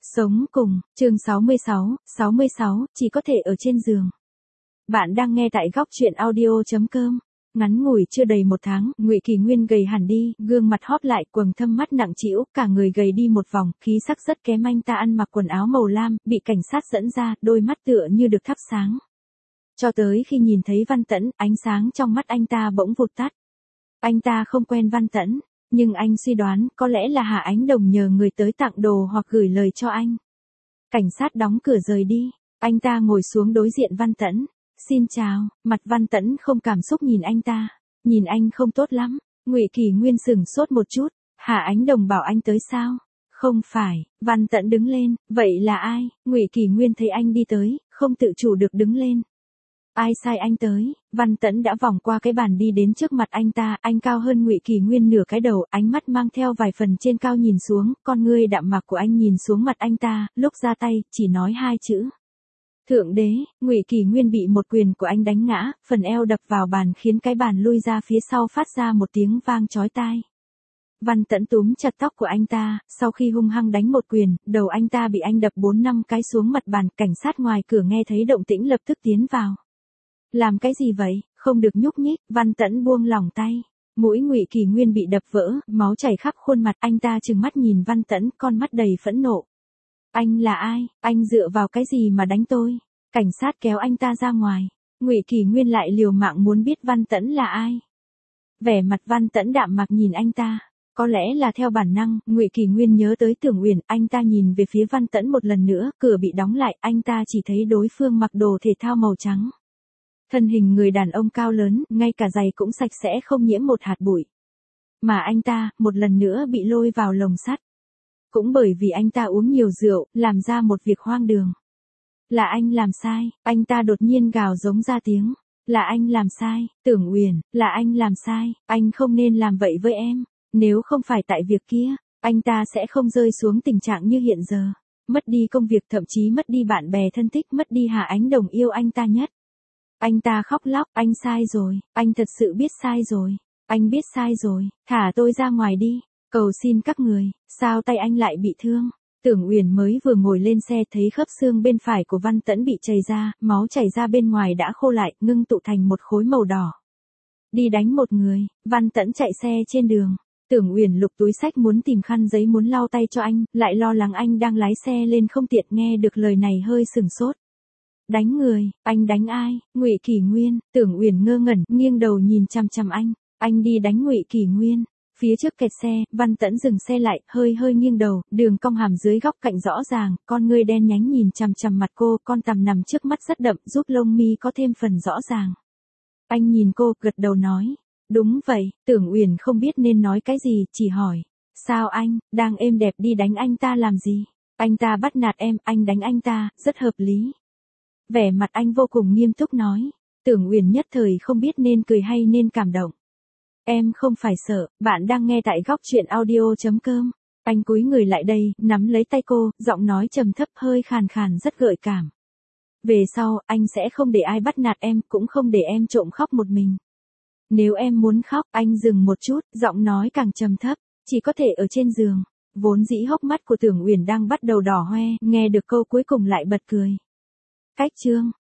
Sống cùng, chương 66, chỉ có thể ở trên giường. Bạn đang nghe tại góc chuyện audio.com. Ngắn ngủi chưa đầy 1 tháng, Ngụy Kỳ Nguyên gầy hẳn đi, gương mặt hóp lại, quầng thâm mắt nặng trĩu, cả người gầy đi một vòng, khí sắc rất kém. Anh ta ăn mặc quần áo màu lam, bị cảnh sát dẫn ra, đôi mắt tựa như được thắp sáng. Cho tới khi nhìn thấy Văn Tẫn, ánh sáng trong mắt anh ta bỗng vụt tắt. Anh ta không quen Văn Tẫn, nhưng anh suy đoán có lẽ là Hạ Ánh Đồng nhờ người tới tặng đồ hoặc gửi lời cho anh. Cảnh sát đóng cửa rời đi, anh ta ngồi xuống đối diện Văn Tẫn. Xin chào, mặt Văn Tẫn không cảm xúc nhìn anh ta, nhìn anh không tốt lắm. Ngụy Kỳ Nguyên sửng sốt một chút, Hạ Ánh Đồng bảo anh tới sao? Không phải, Văn Tẫn đứng lên, vậy là ai? Ngụy Kỳ Nguyên thấy anh đi tới, không tự chủ được đứng lên. Ai sai anh tới? Văn Tẫn đã vòng qua cái bàn đi đến trước mặt anh ta, anh cao hơn Ngụy Kỳ Nguyên nửa cái đầu, ánh mắt mang theo vài phần trên cao nhìn xuống, con ngươi đạm mạc của anh nhìn xuống mặt anh ta, lúc ra tay, chỉ nói 2 chữ. Thượng đế. Ngụy Kỳ Nguyên bị một quyền của anh đánh ngã, phần eo đập vào bàn khiến cái bàn lui ra phía sau phát ra một tiếng vang chói tai. Văn Tẫn túm chặt tóc của anh ta, sau khi hung hăng đánh một quyền, đầu anh ta bị anh đập 4-5 cái xuống mặt bàn, cảnh sát ngoài cửa nghe thấy động tĩnh lập tức tiến vào. Làm cái gì vậy, không được nhúc nhích. Văn Tẫn buông lỏng tay. Mũi Ngụy Kỳ Nguyên bị đập vỡ, máu chảy khắp khuôn mặt, anh ta trừng mắt nhìn Văn Tẫn, con mắt đầy phẫn nộ. Anh là ai, anh dựa vào cái gì mà đánh tôi? Cảnh sát kéo anh ta ra ngoài. Ngụy Kỳ Nguyên lại liều mạng muốn biết Văn Tẫn là ai. Vẻ mặt Văn Tẫn đạm mạc nhìn anh ta. Có lẽ là theo bản năng, Ngụy Kỳ Nguyên nhớ tới Tưởng Uyển, anh ta nhìn về phía Văn Tẫn một lần nữa, cửa bị đóng lại, anh ta chỉ thấy đối phương mặc đồ thể thao màu trắng. Thân hình người đàn ông cao lớn, ngay cả giày cũng sạch sẽ không nhiễm một hạt bụi. Mà anh ta, một lần nữa bị lôi vào lồng sắt. Cũng bởi vì anh ta uống nhiều rượu, làm ra một việc hoang đường. Là anh làm sai, anh ta đột nhiên gào giống ra tiếng. Là anh làm sai, Tưởng Uyển, là anh làm sai, anh không nên làm vậy với em. Nếu không phải tại việc kia, anh ta sẽ không rơi xuống tình trạng như hiện giờ. Mất đi công việc, thậm chí mất đi bạn bè thân thích, mất đi Hạ Ánh Đồng yêu anh ta nhất. Anh ta khóc lóc, anh sai rồi, anh thật sự biết sai rồi, anh biết sai rồi, thả tôi ra ngoài đi, cầu xin các người, sao tay anh lại bị thương? Tưởng Uyển mới vừa ngồi lên xe thấy khớp xương bên phải của Văn Tẫn bị chảy ra, máu chảy ra bên ngoài đã khô lại, ngưng tụ thành một khối màu đỏ. Đi đánh một người. Văn Tẫn chạy xe trên đường. Tưởng Uyển lục túi xách muốn tìm khăn giấy muốn lau tay cho anh, lại lo lắng anh đang lái xe lên không tiện, nghe được lời này hơi sừng sốt. Đánh người, anh đánh ai? Ngụy Kỳ Nguyên. Tưởng Uyển ngơ ngẩn, nghiêng đầu nhìn chằm chằm anh đi đánh Ngụy Kỳ Nguyên. Phía trước kẹt xe, Văn Tẫn dừng xe lại, hơi nghiêng đầu, đường cong hàm dưới góc cạnh rõ ràng, con ngươi đen nhánh nhìn chằm chằm mặt cô, con tằm nằm trước mắt rất đậm, giúp lông mi có thêm phần rõ ràng. Anh nhìn cô, gật đầu nói, đúng vậy. Tưởng Uyển không biết nên nói cái gì, chỉ hỏi, sao anh, đang êm đẹp đi đánh anh ta làm gì? Anh ta bắt nạt em, anh đánh anh ta, rất hợp lý. Vẻ mặt anh vô cùng nghiêm túc nói. Tưởng Uyển nhất thời không biết nên cười hay nên cảm động. Em không phải sợ, bạn đang nghe tại góc chuyện audio.com. Anh cúi người lại đây, nắm lấy tay cô, giọng nói trầm thấp hơi khàn khàn rất gợi cảm. Về sau, anh sẽ không để ai bắt nạt em, cũng không để em trộm khóc một mình. Nếu em muốn khóc, anh dừng một chút, giọng nói càng trầm thấp, chỉ có thể ở trên giường. Vốn dĩ hốc mắt của Tưởng Uyển đang bắt đầu đỏ hoe, nghe được câu cuối cùng lại bật cười. Cách chương